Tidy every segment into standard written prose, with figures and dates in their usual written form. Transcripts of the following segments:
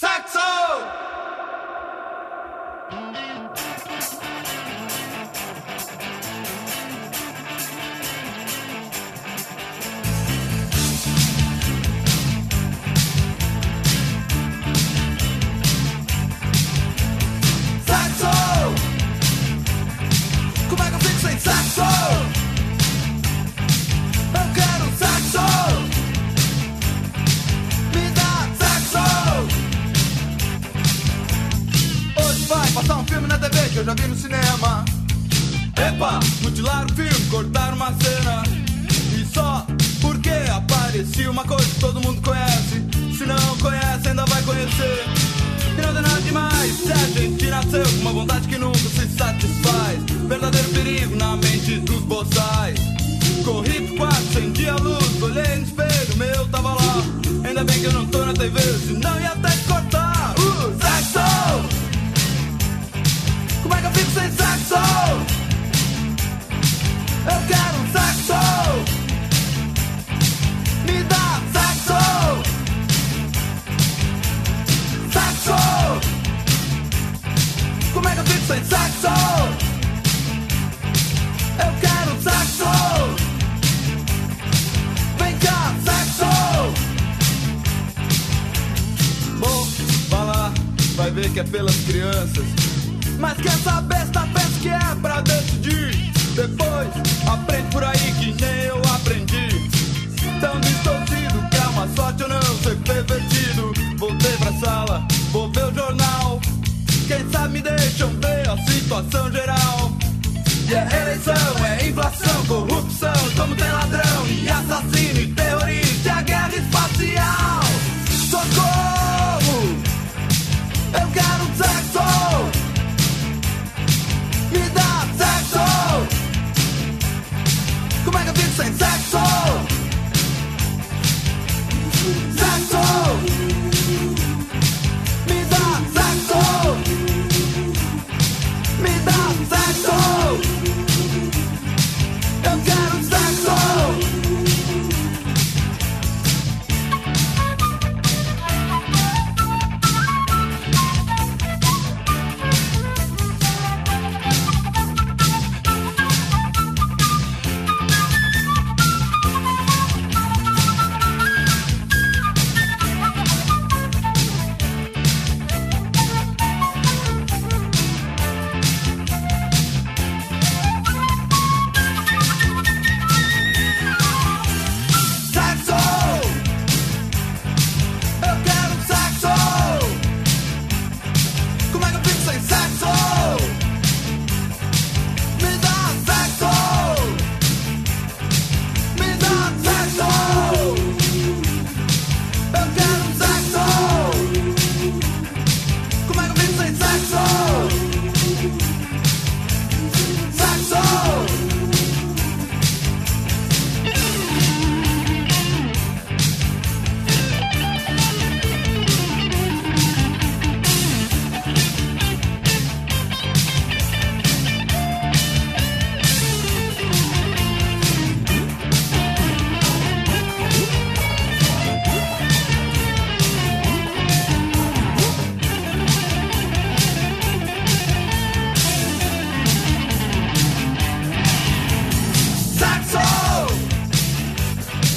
Eu já vi no cinema. Epa, mutilar o filme, cortar uma cena. E só porque aparecia uma coisa que todo mundo conhece. Se não conhece, ainda vai conhecer. E não tem nada demais, se a gente nasceu com uma vontade que nunca se satisfaz. Verdadeiro perigo na mente dos boçais. Corri pro quarto, acendi a luz, olhei no espelho, meu tava lá. Ainda bem que eu não tô na TV, senão ia até te cortar. Sexo! Como é que eu fico sem sexo? Eu quero um sexo. Me dá sexo. Sexo. Como é que eu fico sem sexo? Eu quero um sexo. Vem cá, sexo. Bom, vai lá, vai ver que é pelas crianças. Mas quer saber, esta pensa que é pra decidir. Depois aprende por aí que nem eu aprendi. Tão distorcido que é uma sorte eu não ser pervertido. Voltei pra sala, vou ver o jornal. Quem sabe me deixam ver a situação geral. E é eleição, é inflação, corrupção. Como tem ladrão e assassino e terrorista. E a guerra espacial. Socorro! Eu quero um sexo. Me dá sexo. Como é que eu fico sem sexo? Sexo. Me dá sexo. Me dá sexo. Eu quero sexo.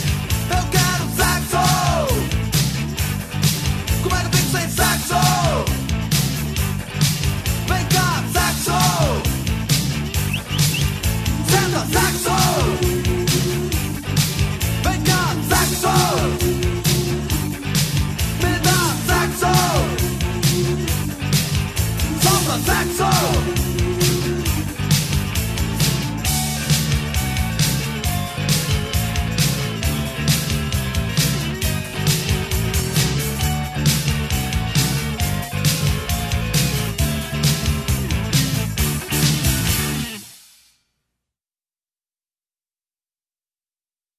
Como é que eu fico sem sexo?